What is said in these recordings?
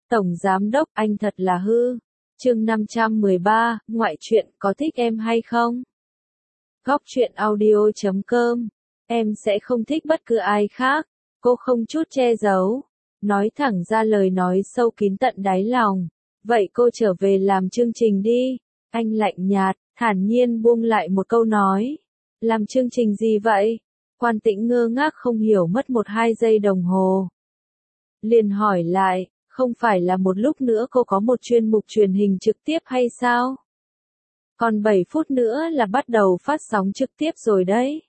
Tổng Giám Đốc, anh thật là hư. Chương 513, ngoại truyện, có thích em hay không? Góc truyện audio.com. Em sẽ không thích bất cứ ai khác. Cô không chút che giấu. Nói thẳng ra lời nói sâu kín tận đáy lòng. Vậy cô trở về làm chương trình đi. Anh lạnh nhạt, thản nhiên buông lại một câu nói. Làm chương trình gì vậy? Quan Tĩnh ngơ ngác không hiểu mất 1-2 giây đồng hồ. Liền hỏi lại, không phải là một lúc nữa cô có một chuyên mục truyền hình trực tiếp hay sao? Còn 7 phút nữa là bắt đầu phát sóng trực tiếp rồi đấy.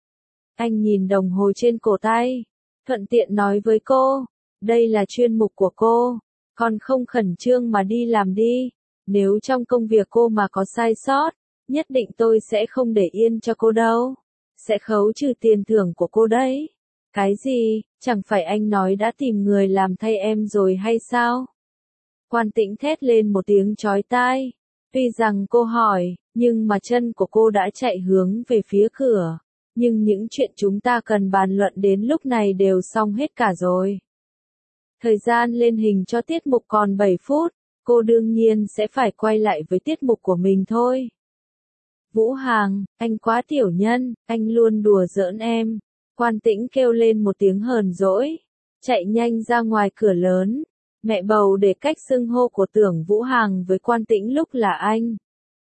Anh nhìn đồng hồ trên cổ tay, thuận tiện nói với cô, đây là chuyên mục của cô, còn không khẩn trương mà đi làm đi, nếu trong công việc cô mà có sai sót, nhất định tôi sẽ không để yên cho cô đâu, sẽ khấu trừ tiền thưởng của cô đấy. Cái gì, chẳng phải anh nói đã tìm người làm thay em rồi hay sao? Quan Tĩnh thét lên một tiếng chói tai. Tuy rằng cô hỏi, nhưng mà chân của cô đã chạy hướng về phía cửa. Nhưng những chuyện chúng ta cần bàn luận đến lúc này đều xong hết cả rồi. Thời gian lên hình cho tiết mục còn 7 phút, cô đương nhiên sẽ phải quay lại với tiết mục của mình thôi. Vũ Hàng, anh quá tiểu nhân, anh luôn đùa giỡn em. Quan Tĩnh kêu lên một tiếng hờn dỗi, chạy nhanh ra ngoài cửa lớn. Mẹ bầu để cách xưng hô của Tưởng Vũ Hàng với Quan Tĩnh lúc là anh.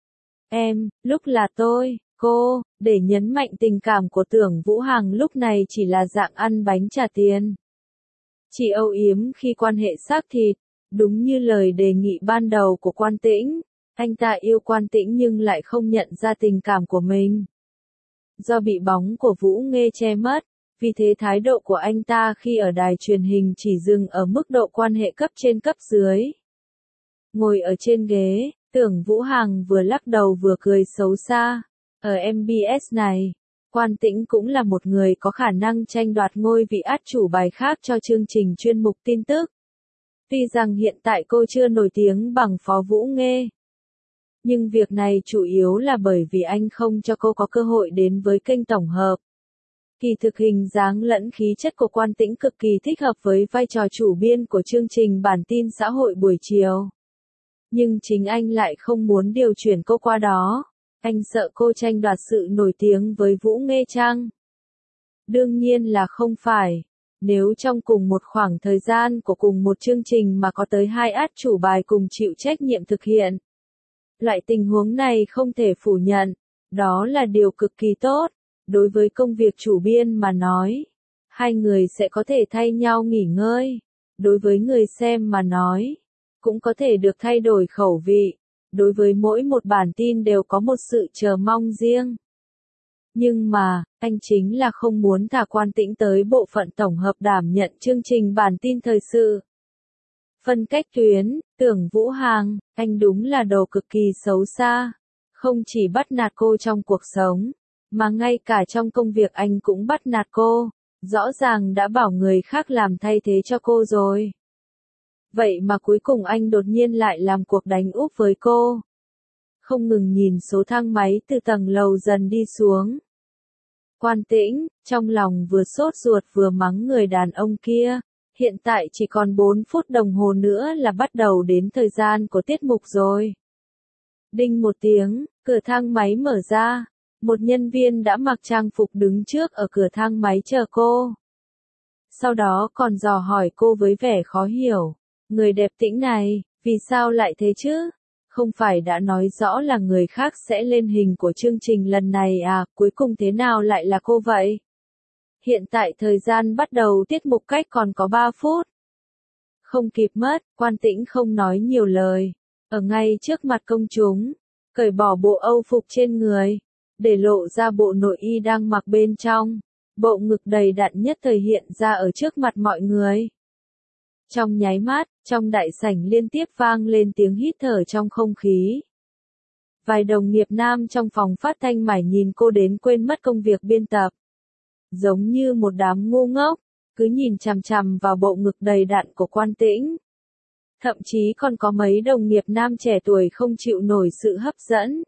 Em, lúc là tôi, cô, để nhấn mạnh tình cảm của Tưởng Vũ Hàng lúc này chỉ là dạng ăn bánh trả tiền. Chỉ âu yếm khi quan hệ xác thịt, đúng như lời đề nghị ban đầu của Quan Tĩnh, anh ta yêu Quan Tĩnh nhưng lại không nhận ra tình cảm của mình. Do bị bóng của Vũ Nghê che mất, vì thế thái độ của anh ta khi ở đài truyền hình chỉ dừng ở mức độ quan hệ cấp trên cấp dưới. Ngồi ở trên ghế, Tưởng Vũ Hàng vừa lắc đầu vừa cười xấu xa. Ở MBS này, Quan Tĩnh cũng là một người có khả năng tranh đoạt ngôi vị át chủ bài khác cho chương trình chuyên mục tin tức. Tuy rằng hiện tại cô chưa nổi tiếng bằng Phó Vũ Nghê, nhưng việc này chủ yếu là bởi vì anh không cho cô có cơ hội đến với kênh tổng hợp. Kỳ thực hình dáng lẫn khí chất của Quan Tĩnh cực kỳ thích hợp với vai trò chủ biên của chương trình bản tin xã hội buổi chiều. Nhưng chính anh lại không muốn điều chuyển cô qua đó. Anh sợ cô tranh đoạt sự nổi tiếng với Vũ Nghê chăng? Đương nhiên là không phải. Nếu trong cùng một khoảng thời gian của cùng một chương trình mà có tới 2 át chủ bài cùng chịu trách nhiệm thực hiện. Loại tình huống này không thể phủ nhận. Đó là điều cực kỳ tốt. Đối với công việc chủ biên mà nói, hai người sẽ có thể thay nhau nghỉ ngơi. Đối với người xem mà nói, cũng có thể được thay đổi khẩu vị. Đối với mỗi một bản tin đều có một sự chờ mong riêng. Nhưng mà, anh chính là không muốn thả Quan Tĩnh tới bộ phận tổng hợp đảm nhận chương trình bản tin thời sự. Phân cách tuyến, Tưởng Vũ Hàng, anh đúng là đồ cực kỳ xấu xa. Không chỉ bắt nạt cô trong cuộc sống, mà ngay cả trong công việc anh cũng bắt nạt cô, rõ ràng đã bảo người khác làm thay thế cho cô rồi. Vậy mà cuối cùng anh đột nhiên lại làm cuộc đánh úp với cô. Không ngừng nhìn số thang máy từ tầng lầu dần đi xuống. Quan Tĩnh, trong lòng vừa sốt ruột vừa mắng người đàn ông kia. Hiện tại chỉ còn 4 phút đồng hồ nữa là bắt đầu đến thời gian của tiết mục rồi. Đinh một tiếng, cửa thang máy mở ra. Một nhân viên đã mặc trang phục đứng trước ở cửa thang máy chờ cô. Sau đó còn dò hỏi cô với vẻ khó hiểu. Người đẹp Tĩnh này, vì sao lại thế chứ? Không phải đã nói rõ là người khác sẽ lên hình của chương trình lần này à, cuối cùng thế nào lại là cô vậy? Hiện tại thời gian bắt đầu tiết mục cách còn có 3 phút. Không kịp mất, Quan Tĩnh không nói nhiều lời. Ở ngay trước mặt công chúng, cởi bỏ bộ âu phục trên người, để lộ ra bộ nội y đang mặc bên trong. Bộ ngực đầy đặn nhất thời hiện ra ở trước mặt mọi người. Trong nháy mắt, trong đại sảnh liên tiếp vang lên tiếng hít thở trong không khí. Vài đồng nghiệp nam trong phòng phát thanh mải nhìn cô đến quên mất công việc biên tập. Giống như một đám ngu ngốc, cứ nhìn chằm chằm vào bộ ngực đầy đặn của Quan Tĩnh. Thậm chí còn có mấy đồng nghiệp nam trẻ tuổi không chịu nổi sự hấp dẫn.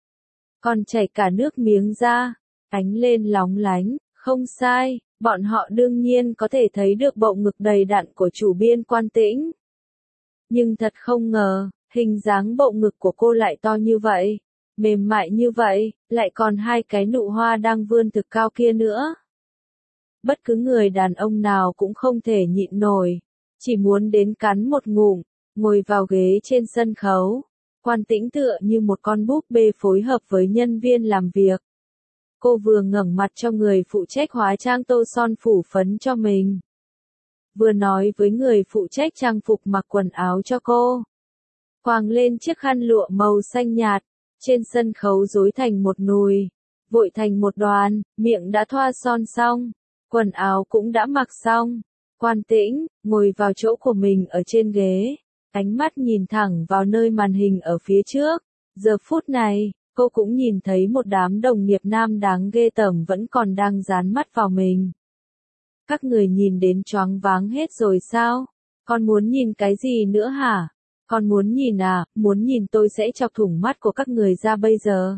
Còn chảy cả nước miếng ra, ánh lên lóng lánh, không sai, bọn họ đương nhiên có thể thấy được bộ ngực đầy đặn của chủ biên Quan Tĩnh. Nhưng thật không ngờ, hình dáng bộ ngực của cô lại to như vậy, mềm mại như vậy, lại còn hai cái nụ hoa đang vươn thực cao kia nữa. Bất cứ người đàn ông nào cũng không thể nhịn nổi, chỉ muốn đến cắn một ngụm, ngồi vào ghế trên sân khấu. Quan Tĩnh tựa như một con búp bê phối hợp với nhân viên làm việc. Cô vừa ngẩng mặt cho người phụ trách hóa trang tô son phủ phấn cho mình, vừa nói với người phụ trách trang phục mặc quần áo cho cô. Quàng lên chiếc khăn lụa màu xanh nhạt, trên sân khấu rối thành một nùi, vội thành một đoàn, miệng đã thoa son xong, quần áo cũng đã mặc xong. Quan Tĩnh ngồi vào chỗ của mình ở trên ghế, ánh mắt nhìn thẳng vào nơi màn hình ở phía trước. Giờ phút này, cô cũng nhìn thấy một đám đồng nghiệp nam đáng ghê tởm vẫn còn đang dán mắt vào mình. Các người nhìn đến choáng váng hết rồi sao? Còn muốn nhìn cái gì nữa hả? Còn muốn nhìn à? Muốn nhìn tôi sẽ chọc thủng mắt của các người ra bây giờ.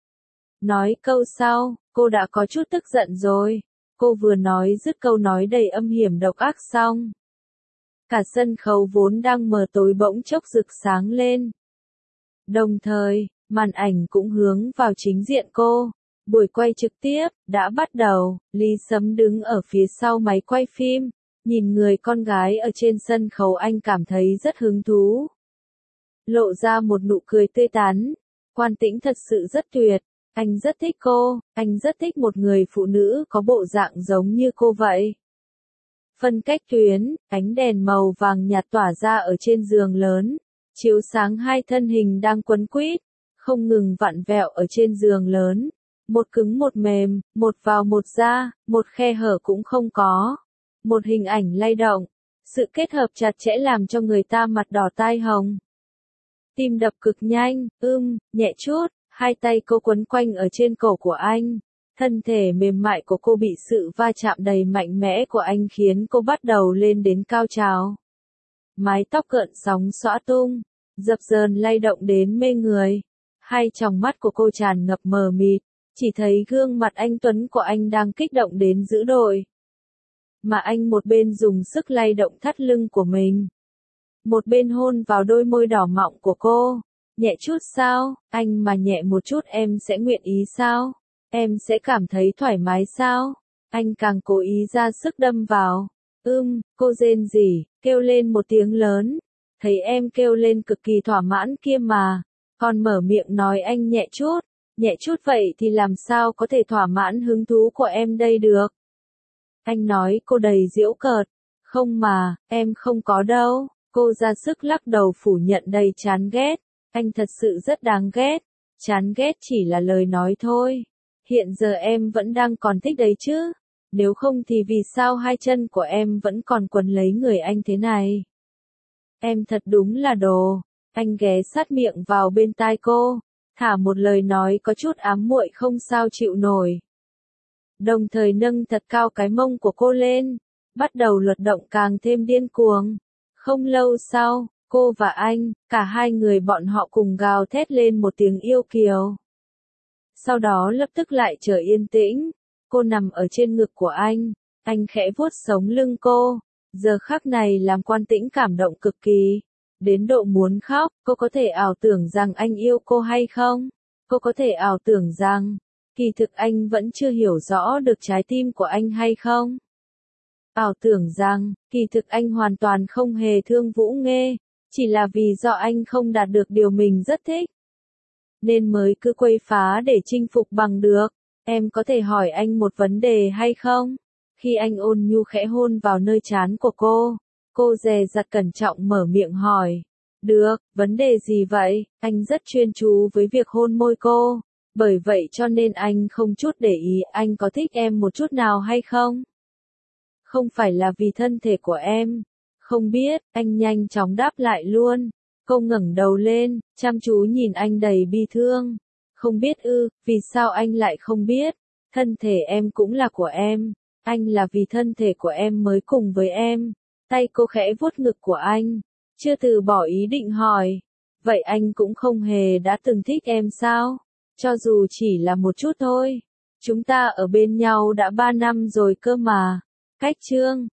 Nói câu sau, cô đã có chút tức giận rồi. Cô vừa nói dứt câu nói đầy âm hiểm độc ác xong. Cả sân khấu vốn đang mờ tối bỗng chốc rực sáng lên. Đồng thời, màn ảnh cũng hướng vào chính diện cô. Buổi quay trực tiếp đã bắt đầu, Lý Sấm đứng ở phía sau máy quay phim, nhìn người con gái ở trên sân khấu anh cảm thấy rất hứng thú. Lộ ra một nụ cười tươi tắn, Quan Tĩnh thật sự rất tuyệt, anh rất thích cô, anh rất thích một người phụ nữ có bộ dạng giống như cô vậy. Phân cách tuyến, ánh đèn màu vàng nhạt tỏa ra ở trên giường lớn, chiếu sáng hai thân hình đang quấn quýt, không ngừng vặn vẹo ở trên giường lớn. Một cứng một mềm, một vào một ra, một khe hở cũng không có. Một hình ảnh lay động, sự kết hợp chặt chẽ làm cho người ta mặt đỏ tai hồng. Tim đập cực nhanh, nhẹ chút, hai tay cô quấn quanh ở trên cổ của anh. Thân thể mềm mại của cô bị sự va chạm đầy mạnh mẽ của anh khiến cô bắt đầu lên đến cao trào. Mái tóc gợn sóng xõa tung, dập dờn lay động đến mê người. Hai tròng mắt của cô tràn ngập mờ mịt, chỉ thấy gương mặt anh tuấn của anh đang kích động đến dữ dội. Mà anh một bên dùng sức lay động thắt lưng của mình, một bên hôn vào đôi môi đỏ mọng của cô. Nhẹ chút sao, anh mà nhẹ một chút em sẽ nguyện ý sao? Em sẽ cảm thấy thoải mái sao? Anh càng cố ý ra sức đâm vào. Cô rên rỉ, kêu lên một tiếng lớn. Thấy em kêu lên cực kỳ thỏa mãn kia mà. Còn mở miệng nói anh nhẹ chút vậy thì làm sao có thể thỏa mãn hứng thú của em đây được? Anh nói cô đầy giễu cợt. Không mà, em không có đâu. Cô ra sức lắc đầu phủ nhận đầy chán ghét. Anh thật sự rất đáng ghét. Chán ghét chỉ là lời nói thôi. Hiện giờ em vẫn đang còn thích đấy chứ. Nếu không thì vì sao hai chân của em vẫn còn quấn lấy người anh thế này? Em thật đúng là đồ. Anh ghé sát miệng vào bên tai cô, thả một lời nói có chút ám muội không sao chịu nổi. Đồng thời nâng thật cao cái mông của cô lên, bắt đầu luật động càng thêm điên cuồng. Không lâu sau, cô và anh, cả hai người bọn họ cùng gào thét lên một tiếng yêu kiều. Sau đó lập tức lại trở yên tĩnh, cô nằm ở trên ngực của anh khẽ vuốt sống lưng cô. Giờ khắc này làm Quan Tĩnh cảm động cực kỳ, đến độ muốn khóc. Cô có thể ảo tưởng rằng anh yêu cô hay không? Cô có thể ảo tưởng rằng, kỳ thực anh vẫn chưa hiểu rõ được trái tim của anh hay không? Ảo tưởng rằng, kỳ thực anh hoàn toàn không hề thương Vũ Nghê, chỉ là vì do anh không đạt được điều mình rất thích, nên mới cứ quấy phá để chinh phục bằng được. Em có thể hỏi anh một vấn đề hay không? Khi anh ôn nhu khẽ hôn vào nơi trán của cô dè dặt cẩn trọng mở miệng hỏi. Được, vấn đề gì vậy? Anh rất chuyên chú với việc hôn môi cô, bởi vậy cho nên anh không chút để ý anh có thích em một chút nào hay không? Không phải là vì thân thể của em. Không biết, anh nhanh chóng đáp lại luôn. Cô ngẩng đầu lên, chăm chú nhìn anh đầy bi thương. Không biết vì sao anh lại không biết? Thân thể em cũng là của em. Anh là vì thân thể của em mới cùng với em. Tay cô khẽ vuốt ngực của anh, chưa từ bỏ ý định hỏi. Vậy anh cũng không hề đã từng thích em sao? Cho dù chỉ là một chút thôi. Chúng ta ở bên nhau đã 3 năm rồi cơ mà. Cách chương